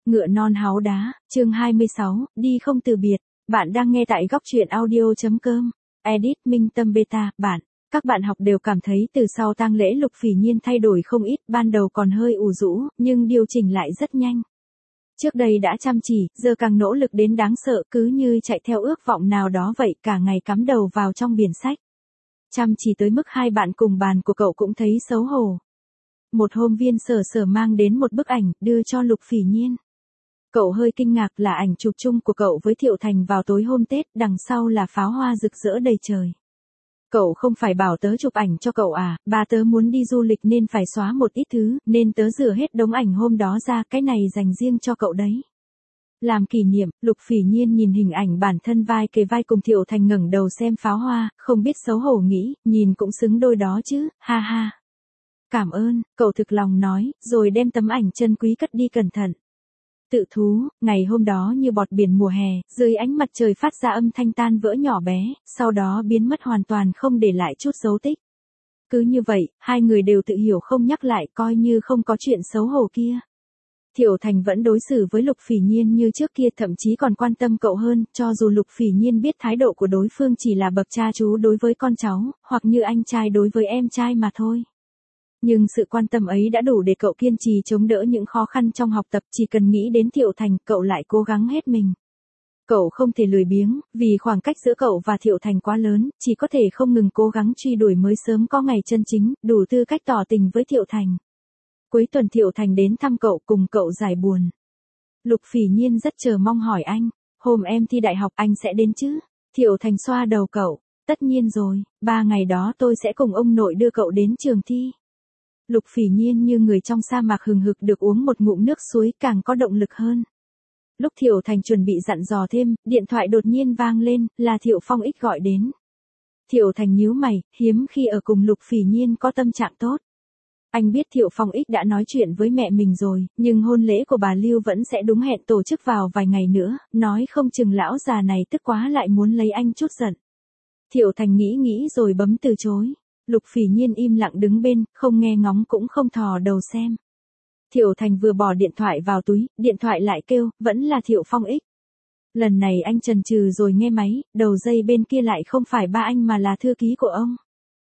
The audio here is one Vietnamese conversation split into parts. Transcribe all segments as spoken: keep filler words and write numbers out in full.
Ngựa non háu đá, chương hai mươi sáu, đi không từ biệt. Bạn đang nghe tại góc truyện audio.com. Edit Minh Tâm Beta, bạn. Các bạn học đều cảm thấy từ sau tang lễ Lục Phỉ Nhiên thay đổi không ít, ban đầu còn hơi ù rũ, nhưng điều chỉnh lại rất nhanh. Trước đây đã chăm chỉ, giờ càng nỗ lực đến đáng sợ, cứ như chạy theo ước vọng nào đó vậy, cả ngày cắm đầu vào trong biển sách. Chăm chỉ tới mức hai bạn cùng bàn của cậu cũng thấy xấu hổ. Một hôm Viên Sở Sở mang đến một bức ảnh, đưa cho Lục Phỉ Nhiên. Cậu hơi kinh ngạc, là ảnh chụp chung của cậu với Thiệu Thành vào tối hôm Tết, đằng sau là pháo hoa rực rỡ đầy trời. Cậu không phải bảo tớ chụp ảnh cho cậu à, ba tớ muốn đi du lịch nên phải xóa một ít thứ, nên tớ rửa hết đống ảnh hôm đó ra, cái này dành riêng cho cậu đấy. Làm kỷ niệm, Lục Phỉ Nhiên nhìn hình ảnh bản thân vai kề vai cùng Thiệu Thành ngẩng đầu xem pháo hoa, không biết xấu hổ nghĩ, nhìn cũng xứng đôi đó chứ, ha ha. Cảm ơn, cậu thực lòng nói, rồi đem tấm ảnh chân quý cất đi cẩn thận. Tự thú, ngày hôm đó như bọt biển mùa hè, dưới ánh mặt trời phát ra âm thanh tan vỡ nhỏ bé, sau đó biến mất hoàn toàn không để lại chút dấu tích. Cứ như vậy, hai người đều tự hiểu không nhắc lại, coi như không có chuyện xấu hổ kia. Thiệu Thành vẫn đối xử với Lục Phỉ Nhiên như trước kia, thậm chí còn quan tâm cậu hơn, cho dù Lục Phỉ Nhiên biết thái độ của đối phương chỉ là bậc cha chú đối với con cháu, hoặc như anh trai đối với em trai mà thôi. Nhưng sự quan tâm ấy đã đủ để cậu kiên trì chống đỡ những khó khăn trong học tập, chỉ cần nghĩ đến Thiệu Thành, cậu lại cố gắng hết mình. Cậu không thể lười biếng, vì khoảng cách giữa cậu và Thiệu Thành quá lớn, chỉ có thể không ngừng cố gắng truy đuổi mới sớm có ngày chân chính, đủ tư cách tỏ tình với Thiệu Thành. Cuối tuần Thiệu Thành đến thăm cậu, cùng cậu giải buồn. Lục Phỉ Nhiên rất chờ mong hỏi anh, hôm em thi đại học anh sẽ đến chứ? Thiệu Thành xoa đầu cậu, tất nhiên rồi, ba ngày đó tôi sẽ cùng ông nội đưa cậu đến trường thi. Lục Phỉ Nhiên như người trong sa mạc hừng hực được uống một ngụm nước suối, càng có động lực hơn. Lúc Thiệu Thành chuẩn bị dặn dò thêm, điện thoại đột nhiên vang lên, là Thiệu Phong Ích gọi đến. Thiệu Thành nhíu mày, hiếm khi ở cùng Lục Phỉ Nhiên có tâm trạng tốt. Anh biết Thiệu Phong Ích đã nói chuyện với mẹ mình rồi, nhưng hôn lễ của bà Lưu vẫn sẽ đúng hẹn tổ chức vào vài ngày nữa, nói không chừng lão già này tức quá lại muốn lấy anh chút giận. Thiệu Thành nghĩ nghĩ rồi bấm từ chối. Lục Phỉ Nhiên im lặng đứng bên, không nghe ngóng cũng không thò đầu xem. Thiệu Thành vừa bỏ điện thoại vào túi, điện thoại lại kêu, vẫn là Thiệu Phong Ích. Lần này anh chần chừ rồi nghe máy, đầu dây bên kia lại không phải ba anh mà là thư ký của ông.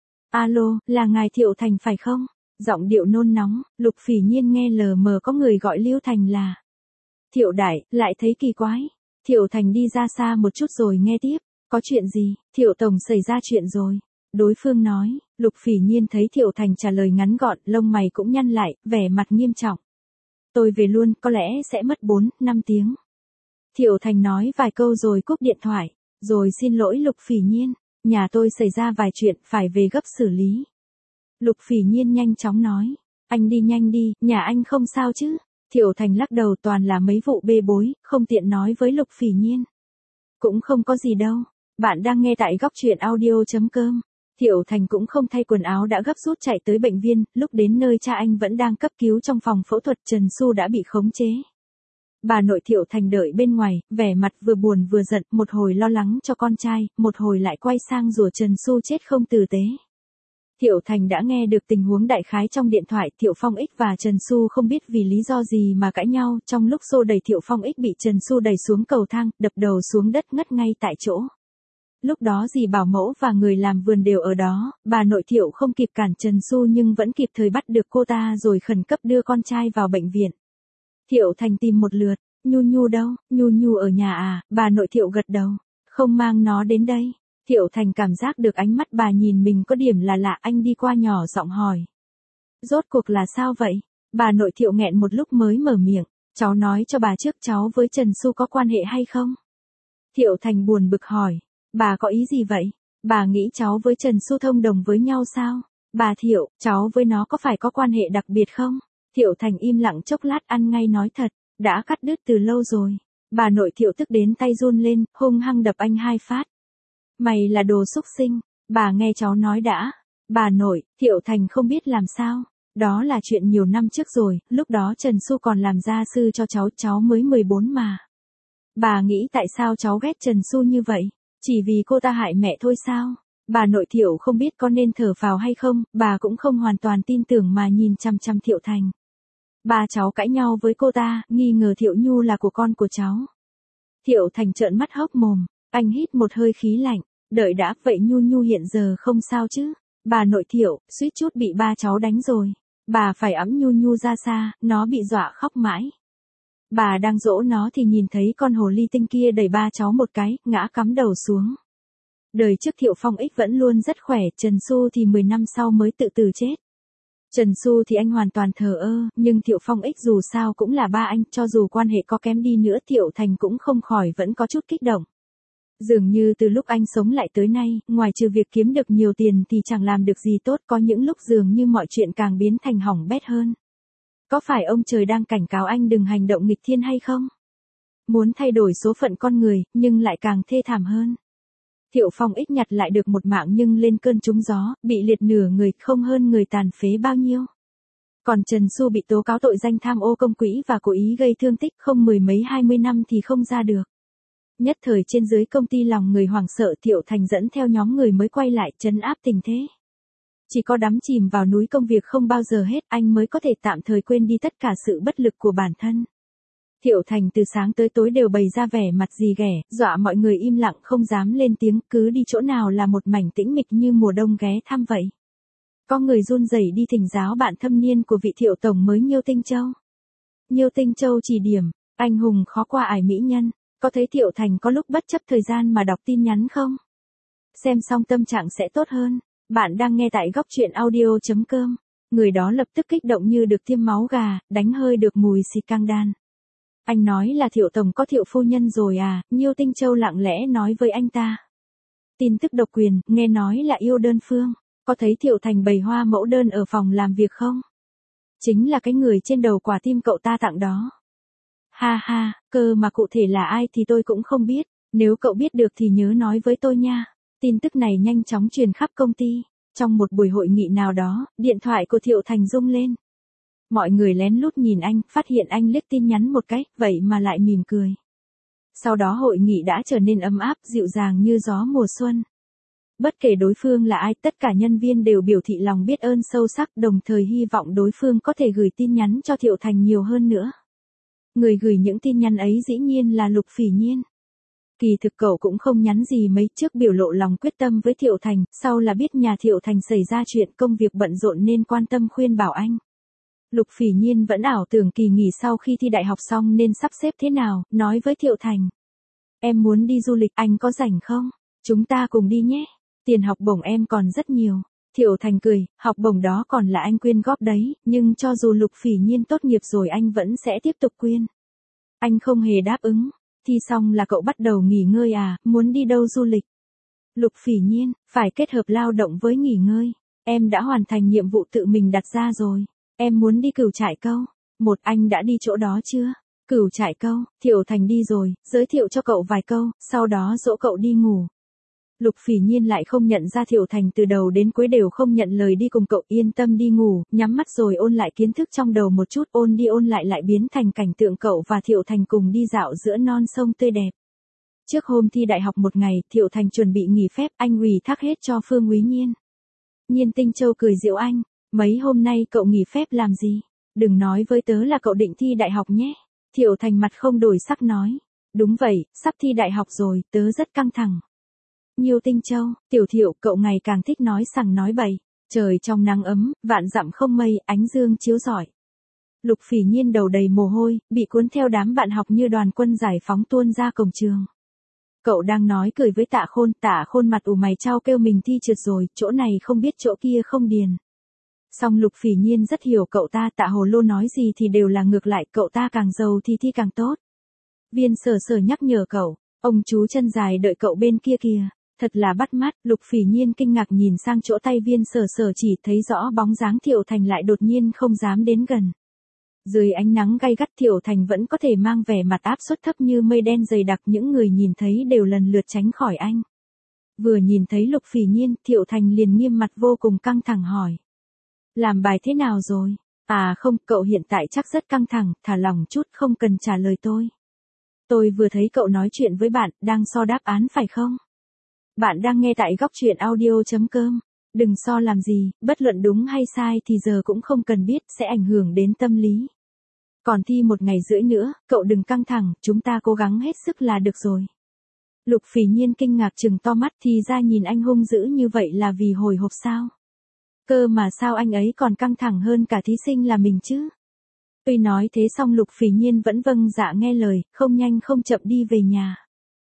Alo, là ngài Thiệu Thành phải không? Giọng điệu nôn nóng, Lục Phỉ Nhiên nghe lờ mờ có người gọi Lưu Thành là Thiệu Đại, lại thấy kỳ quái. Thiệu Thành đi ra xa một chút rồi nghe tiếp, có chuyện gì? Thiệu Tổng xảy ra chuyện rồi. Đối phương nói, Lục Phỉ Nhiên thấy Thiệu Thành trả lời ngắn gọn, lông mày cũng nhăn lại, vẻ mặt nghiêm trọng. Tôi về luôn, có lẽ sẽ mất bốn, năm tiếng. Thiệu Thành nói vài câu rồi cúp điện thoại, rồi xin lỗi Lục Phỉ Nhiên, nhà tôi xảy ra vài chuyện, phải về gấp xử lý. Lục Phỉ Nhiên nhanh chóng nói, anh đi nhanh đi, nhà anh không sao chứ? Thiệu Thành lắc đầu, toàn là mấy vụ bê bối, không tiện nói với Lục Phỉ Nhiên. Cũng không có gì đâu, bạn đang nghe tại góc truyện audio.com. Thiệu Thành cũng không thay quần áo đã gấp rút chạy tới bệnh viện, lúc đến nơi cha anh vẫn đang cấp cứu trong phòng phẫu thuật, Trần Xu đã bị khống chế. Bà nội Thiệu Thành đợi bên ngoài, vẻ mặt vừa buồn vừa giận, một hồi lo lắng cho con trai, một hồi lại quay sang rủa Trần Xu chết không tử tế. Thiệu Thành đã nghe được tình huống đại khái trong điện thoại, Thiệu Phong Ích và Trần Xu không biết vì lý do gì mà cãi nhau, trong lúc xô đẩy Thiệu Phong Ích bị Trần Xu đẩy xuống cầu thang, đập đầu xuống đất ngất ngay tại chỗ. Lúc đó dì bảo mẫu và người làm vườn đều ở đó, bà nội Thiệu không kịp cản Trần Xu nhưng vẫn kịp thời bắt được cô ta rồi khẩn cấp đưa con trai vào bệnh viện. Thiệu Thành tìm một lượt, Nhu Nhu đâu, Nhu Nhu ở nhà à, bà nội Thiệu gật đầu, không mang nó đến đây. Thiệu Thành cảm giác được ánh mắt bà nhìn mình có điểm là lạ, anh đi qua nhỏ giọng hỏi. Rốt cuộc là sao vậy? Bà nội Thiệu nghẹn một lúc mới mở miệng, cháu nói cho bà trước, cháu với Trần Xu có quan hệ hay không? Thiệu Thành buồn bực hỏi. Bà có ý gì vậy? Bà nghĩ cháu với Trần Xu thông đồng với nhau sao? Bà Thiệu, cháu với nó có phải có quan hệ đặc biệt không? Thiệu Thành im lặng chốc lát, ăn ngay nói thật, đã cắt đứt từ lâu rồi. Bà nội Thiệu tức đến tay run lên, hung hăng đập anh hai phát. Mày là đồ xúc sinh, bà nghe cháu nói đã. Bà nội, Thiệu Thành không biết làm sao. Đó là chuyện nhiều năm trước rồi, lúc đó Trần Xu còn làm gia sư cho cháu, cháu mới mười bốn mà. Bà nghĩ tại sao cháu ghét Trần Xu như vậy? Chỉ vì cô ta hại mẹ thôi sao? Bà nội Thiệu không biết có nên thở phào hay không, bà cũng không hoàn toàn tin tưởng mà nhìn chằm chằm Thiệu Thành. Ba cháu cãi nhau với cô ta, nghi ngờ Thiệu Nhu là của con của cháu. Thiệu Thành trợn mắt hốc mồm, anh hít một hơi khí lạnh, đợi đã, vậy Nhu Nhu hiện giờ không sao chứ? Bà nội Thiệu, suýt chút bị ba cháu đánh rồi. Bà phải ẵm Nhu Nhu ra xa, nó bị dọa khóc mãi. Bà đang dỗ nó thì nhìn thấy con hồ ly tinh kia đẩy ba cháu một cái, ngã cắm đầu xuống. Đời trước Thiệu Phong Ích vẫn luôn rất khỏe, Trần Xu thì mười năm sau mới tự tử chết. Trần Xu thì anh hoàn toàn thờ ơ, nhưng Thiệu Phong Ích dù sao cũng là ba anh, cho dù quan hệ có kém đi nữa Thiệu Thành cũng không khỏi vẫn có chút kích động. Dường như từ lúc anh sống lại tới nay, ngoài trừ việc kiếm được nhiều tiền thì chẳng làm được gì tốt, có những lúc dường như mọi chuyện càng biến thành hỏng bét hơn. Có phải ông trời đang cảnh cáo anh đừng hành động nghịch thiên hay không? Muốn thay đổi số phận con người, nhưng lại càng thê thảm hơn. Thiệu Phong Ích nhặt lại được một mạng nhưng lên cơn trúng gió, bị liệt nửa người, không hơn người tàn phế bao nhiêu. Còn Trần Xu bị tố cáo tội danh tham ô công quỹ và cố ý gây thương tích, không mười mấy hai mươi năm thì không ra được. Nhất thời trên dưới công ty lòng người hoảng sợ, Thiệu Thành dẫn theo nhóm người mới quay lại trấn áp tình thế. Chỉ có đắm chìm vào núi công việc không bao giờ hết, anh mới có thể tạm thời quên đi tất cả sự bất lực của bản thân. Thiệu Thành từ sáng tới tối đều bày ra vẻ mặt gì ghẻ, dọa mọi người im lặng không dám lên tiếng, cứ đi chỗ nào là một mảnh tĩnh mịch như mùa đông ghé thăm vậy. Có người run rẩy đi thỉnh giáo bạn thâm niên của vị Thiệu Tổng mới Nhiêu Tinh Châu. Nhiêu Tinh Châu chỉ điểm, anh hùng khó qua ải mỹ nhân, có thấy Thiệu Thành có lúc bất chấp thời gian mà đọc tin nhắn không? Xem xong tâm trạng sẽ tốt hơn. Bạn đang nghe tại góc truyện audio chấm com. Người đó lập tức kích động như được tiêm máu gà, đánh hơi được mùi xì căng đan. Anh nói là Thiệu Tổng có Thiệu Phu Nhân rồi à? Nhiêu Tinh Châu lặng lẽ nói với anh ta. Tin tức độc quyền, nghe nói là yêu đơn phương. Có thấy Thiệu Thành bày hoa mẫu đơn ở phòng làm việc không? Chính là cái người trên đầu quả tim cậu ta tặng đó. Ha ha, cơ mà cụ thể là ai thì tôi cũng không biết. Nếu cậu biết được thì nhớ nói với tôi nha. Tin tức này nhanh chóng truyền khắp công ty. Trong một buổi hội nghị nào đó, điện thoại của Thiệu Thành rung lên. Mọi người lén lút nhìn anh, phát hiện anh liếc tin nhắn một cái, vậy mà lại mỉm cười. Sau đó hội nghị đã trở nên ấm áp, dịu dàng như gió mùa xuân. Bất kể đối phương là ai, tất cả nhân viên đều biểu thị lòng biết ơn sâu sắc, đồng thời hy vọng đối phương có thể gửi tin nhắn cho Thiệu Thành nhiều hơn nữa. Người gửi những tin nhắn ấy dĩ nhiên là Lục Phỉ Nhiên. Kỳ thực cậu cũng không nhắn gì mấy, trước biểu lộ lòng quyết tâm với Thiệu Thành, sau là biết nhà Thiệu Thành xảy ra chuyện công việc bận rộn nên quan tâm khuyên bảo anh. Lục Phỉ Nhiên vẫn ảo tưởng kỳ nghỉ sau khi thi đại học xong nên sắp xếp thế nào, nói với Thiệu Thành. Em muốn đi du lịch, anh có rảnh không? Chúng ta cùng đi nhé. Tiền học bổng em còn rất nhiều. Thiệu Thành cười, học bổng đó còn là anh quyên góp đấy, nhưng cho dù Lục Phỉ Nhiên tốt nghiệp rồi anh vẫn sẽ tiếp tục quyên. Anh không hề đáp ứng. Thi xong là cậu bắt đầu nghỉ ngơi à, muốn đi đâu du lịch? Lục Phỉ Nhiên, phải kết hợp lao động với nghỉ ngơi. Em đã hoàn thành nhiệm vụ tự mình đặt ra rồi. Em muốn đi Cửu Trại Câu. Một, anh đã đi chỗ đó chưa? Cửu Trại Câu, Thiệu Thành đi rồi, giới thiệu cho cậu vài câu, sau đó dỗ cậu đi ngủ. Lục Phỉ Nhiên lại không nhận ra Thiệu Thành từ đầu đến cuối đều không nhận lời đi cùng cậu, yên tâm đi ngủ, nhắm mắt rồi ôn lại kiến thức trong đầu một chút, ôn đi ôn lại lại biến thành cảnh tượng cậu và Thiệu Thành cùng đi dạo giữa non sông tươi đẹp. Trước hôm thi đại học một ngày, Thiệu Thành chuẩn bị nghỉ phép, anh ủy thác hết cho Phương Úy Nhiên. Nhiên Tinh Châu cười giễu anh, mấy hôm nay cậu nghỉ phép làm gì? Đừng nói với tớ là cậu định thi đại học nhé. Thiệu Thành mặt không đổi sắc nói, đúng vậy, sắp thi đại học rồi, tớ rất căng thẳng. Nhiêu Tinh Châu, Tiểu Thiệu, cậu ngày càng thích nói sằng nói bậy. Trời trong nắng ấm, vạn dặm không mây, ánh dương chiếu rọi. Lục Phỉ Nhiên đầu đầy mồ hôi, bị cuốn theo đám bạn học như đoàn quân giải phóng tuôn ra cổng trường. Cậu đang nói cười với Tạ Khôn, Tạ Khôn mặt ủ mày chau kêu mình thi trượt rồi, chỗ này không biết chỗ kia không điền. Song Lục Phỉ Nhiên rất hiểu cậu ta, Tạ Hồ Lô nói gì thì đều là ngược lại, cậu ta càng giàu thì thi càng tốt. Viên Sở Sở nhắc nhở cậu, ông chú chân dài đợi cậu bên kia kìa. Thật là bắt mắt, Lục Phỉ Nhiên kinh ngạc nhìn sang chỗ tay Viên Sở Sở chỉ, thấy rõ bóng dáng Thiệu Thành lại đột nhiên không dám đến gần. Dưới ánh nắng gay gắt Thiệu Thành vẫn có thể mang vẻ mặt áp suất thấp như mây đen dày đặc, những người nhìn thấy đều lần lượt tránh khỏi anh. Vừa nhìn thấy Lục Phỉ Nhiên, Thiệu Thành liền nghiêm mặt vô cùng căng thẳng hỏi. Làm bài thế nào rồi? À không, cậu hiện tại chắc rất căng thẳng, thả lỏng chút, không cần trả lời tôi. Tôi vừa thấy cậu nói chuyện với bạn, đang so đáp án phải không? Bạn đang nghe tại góc truyện audio chấm com. Đừng so làm gì, bất luận đúng hay sai thì giờ cũng không cần biết, sẽ ảnh hưởng đến tâm lý. Còn thi một ngày rưỡi nữa, cậu đừng căng thẳng, chúng ta cố gắng hết sức là được rồi. Lục Phỉ Nhiên kinh ngạc trừng to mắt, thì ra nhìn anh hung dữ như vậy là vì hồi hộp sao? Cơ mà sao anh ấy còn căng thẳng hơn cả thí sinh là mình chứ? Tuy nói thế xong Lục Phỉ Nhiên vẫn vâng dạ nghe lời, không nhanh không chậm đi về nhà.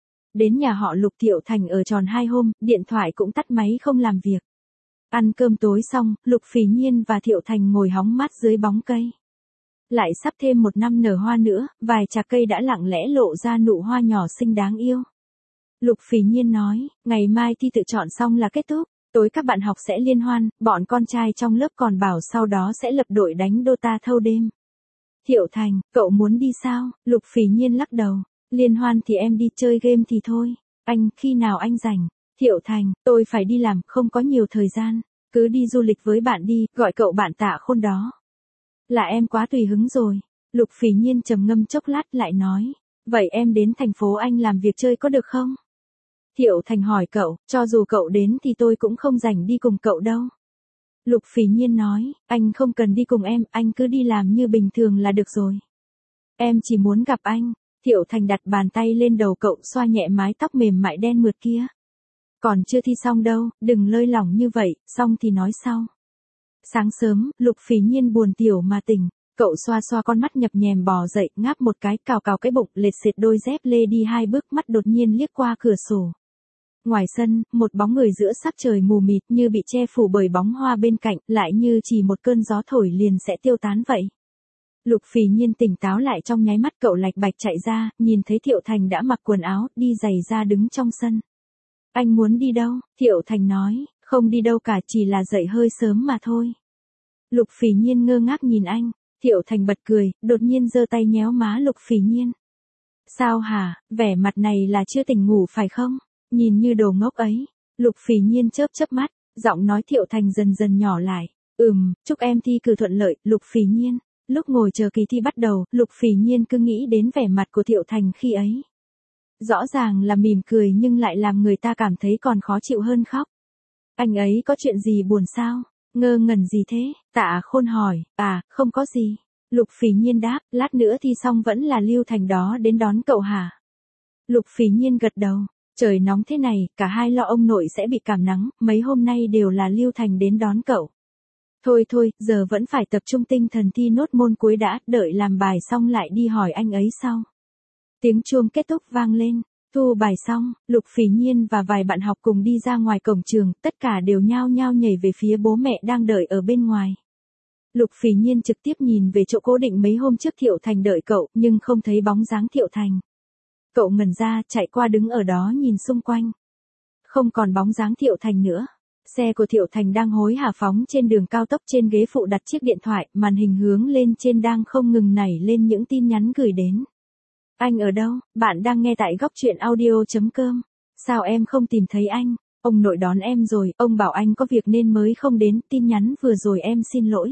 Đến nhà họ Lục, Thiệu Thành ở tròn hai hôm, điện thoại cũng tắt máy không làm việc. Ăn cơm tối xong, Lục Phỉ Nhiên và Thiệu Thành ngồi hóng mát dưới bóng cây. Lại sắp thêm một năm nở hoa nữa, vài chạc cây đã lặng lẽ lộ ra nụ hoa nhỏ xinh đáng yêu. Lục Phỉ Nhiên nói, ngày mai thi tự chọn xong là kết thúc, tối các bạn học sẽ liên hoan, bọn con trai trong lớp còn bảo sau đó sẽ lập đội đánh Dota thâu đêm. Thiệu Thành, cậu muốn đi sao? Lục Phỉ Nhiên lắc đầu, liên hoan thì em đi, chơi game thì thôi. Anh, khi nào anh rảnh? Thiệu Thành, tôi phải đi làm, không có nhiều thời gian, cứ đi du lịch với bạn đi, gọi cậu bạn Tạ Khôn đó. Là em quá tùy hứng rồi. Lục Phỉ Nhiên trầm ngâm chốc lát lại nói, vậy em đến thành phố Anh làm việc chơi có được không? Thiệu Thành hỏi cậu, cho dù cậu đến thì tôi cũng không rảnh đi cùng cậu đâu. Lục Phỉ Nhiên nói, anh không cần đi cùng em, anh cứ đi làm như bình thường là được rồi. Em chỉ muốn gặp anh. Thiệu Thành đặt bàn tay lên đầu cậu, xoa nhẹ mái tóc mềm mại đen mượt kia. Còn chưa thi xong đâu, đừng lơi lỏng như vậy, xong thì nói sau. Sáng sớm, Lục Phỉ Nhiên buồn tiểu mà tỉnh, cậu xoa xoa con mắt nhập nhèm bò dậy, ngáp một cái, cào cào cái bụng, lệt xệt đôi dép lê đi hai bước, mắt đột nhiên liếc qua cửa sổ. Ngoài sân, một bóng người giữa sắc trời mù mịt như bị che phủ bởi bóng hoa bên cạnh, lại như chỉ một cơn gió thổi liền sẽ tiêu tán vậy. Lục Phỉ Nhiên tỉnh táo lại trong nháy mắt, cậu lạch bạch chạy ra, nhìn thấy Thiệu Thành đã mặc quần áo, đi giày ra đứng trong sân. Anh muốn đi đâu? Thiệu Thành nói, không đi đâu cả, chỉ là dậy hơi sớm mà thôi. Lục Phỉ Nhiên ngơ ngác nhìn anh, Thiệu Thành bật cười, đột nhiên giơ tay nhéo má Lục Phỉ Nhiên. Sao hả, vẻ mặt này là chưa tỉnh ngủ phải không? Nhìn như đồ ngốc ấy. Lục Phỉ Nhiên chớp chớp mắt, giọng nói Thiệu Thành dần dần nhỏ lại. Ừm, chúc em thi cử thuận lợi, Lục Phỉ Nhiên. Lúc ngồi chờ kỳ thi bắt đầu, Lục Phỉ Nhiên cứ nghĩ đến vẻ mặt của Thiệu Thành khi ấy. Rõ ràng là mỉm cười nhưng lại làm người ta cảm thấy còn khó chịu hơn khóc. Anh ấy có chuyện gì buồn sao? Ngơ ngẩn gì thế? Tạ Khôn hỏi. À, không có gì. Lục Phỉ Nhiên đáp, lát nữa thi xong vẫn là Lưu Thành đó đến đón cậu hả? Lục Phỉ Nhiên gật đầu. Trời nóng thế này, cả hai lo ông nội sẽ bị cảm nắng, mấy hôm nay đều là Lưu Thành đến đón cậu. Thôi thôi, giờ vẫn phải tập trung tinh thần thi nốt môn cuối đã, đợi làm bài xong lại đi hỏi anh ấy sau. Tiếng chuông kết thúc vang lên, thu bài xong, Lục Phỉ Nhiên và vài bạn học cùng đi ra ngoài cổng trường, tất cả đều nhao nhao nhảy về phía bố mẹ đang đợi ở bên ngoài. Lục Phỉ Nhiên trực tiếp nhìn về chỗ cố định mấy hôm trước Thiệu Thành đợi cậu, nhưng không thấy bóng dáng Thiệu Thành. Cậu ngẩn ra, chạy qua đứng ở đó nhìn xung quanh. Không còn bóng dáng Thiệu Thành nữa. Xe của Thiệu Thành đang hối hả phóng trên đường cao tốc, trên ghế phụ đặt chiếc điện thoại, màn hình hướng lên trên đang không ngừng nảy lên những tin nhắn gửi đến. Anh ở đâu? Bạn đang nghe tại góc truyện audio chấm com. Sao em không tìm thấy anh? Ông nội đón em rồi, ông bảo anh có việc nên mới không đến, tin nhắn vừa rồi em xin lỗi.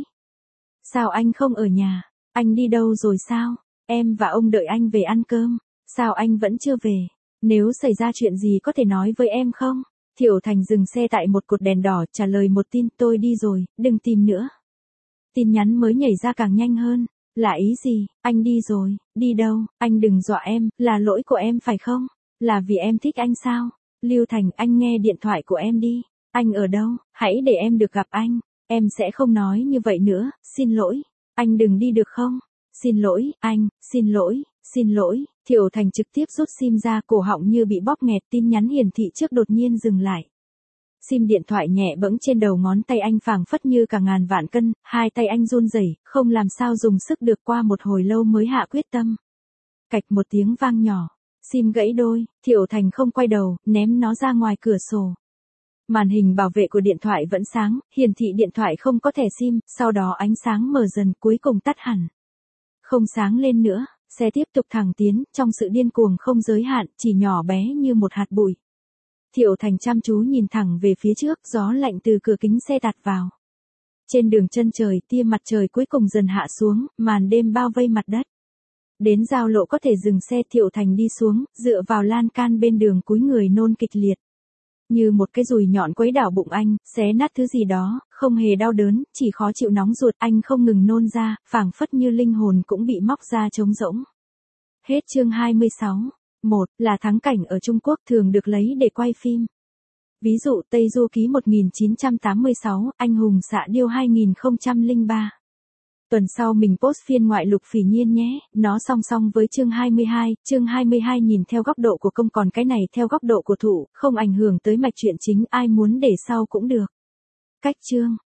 Sao anh không ở nhà? Anh đi đâu rồi sao? Em và ông đợi anh về ăn cơm. Sao anh vẫn chưa về? Nếu xảy ra chuyện gì có thể nói với em không? Thiệu Thành dừng xe tại một cột đèn đỏ, trả lời một tin, tôi đi rồi, đừng tìm nữa. Tin nhắn mới nhảy ra càng nhanh hơn. Là ý gì? Anh đi rồi, đi đâu? Anh đừng dọa em, là lỗi của em phải không? Là vì em thích anh sao? Lưu Thành, anh nghe điện thoại của em đi. Anh ở đâu? Hãy để em được gặp anh. Em sẽ không nói như vậy nữa, xin lỗi. Anh đừng đi được không? Xin lỗi, anh, xin lỗi, xin lỗi. Thiệu Thành trực tiếp rút sim ra, cổ họng như bị bóp nghẹt, tin nhắn hiển thị trước đột nhiên dừng lại. Sim điện thoại nhẹ bẫng trên đầu ngón tay anh, phảng phất như cả ngàn vạn cân, hai tay anh run rẩy, không làm sao dùng sức được, qua một hồi lâu mới hạ quyết tâm. Cạch một tiếng vang nhỏ, sim gãy đôi, Thiệu Thành không quay đầu, ném nó ra ngoài cửa sổ. Màn hình bảo vệ của điện thoại vẫn sáng, hiển thị điện thoại không có thẻ sim, sau đó ánh sáng mờ dần, cuối cùng tắt hẳn. Không sáng lên nữa, xe tiếp tục thẳng tiến, trong sự điên cuồng không giới hạn, chỉ nhỏ bé như một hạt bụi. Thiệu Thành chăm chú nhìn thẳng về phía trước, gió lạnh từ cửa kính xe tạt vào. Trên đường chân trời, tia mặt trời cuối cùng dần hạ xuống, màn đêm bao vây mặt đất. Đến giao lộ có thể dừng xe, Thiệu Thành đi xuống, dựa vào lan can bên đường cúi người nôn kịch liệt. Như một cái dùi nhọn quấy đảo bụng anh, xé nát thứ gì đó, không hề đau đớn, chỉ khó chịu nóng ruột, anh không ngừng nôn ra, phảng phất như linh hồn cũng bị móc ra trống rỗng. Hết chương hai mươi sáu. Một là thắng cảnh ở Trung Quốc thường được lấy để quay phim. Ví dụ Tây Du Ký một nghìn chín trăm tám mươi sáu, Anh hùng xạ điêu hai nghìn không trăm lẻ ba. Tuần sau mình post phiên ngoại Lục Phỉ Nhiên nhé, nó song song với chương hai mươi hai, chương hai mươi hai nhìn theo góc độ của công còn cái này theo góc độ của thủ, không ảnh hưởng tới mạch truyện chính, ai muốn để sau cũng được. Cách chương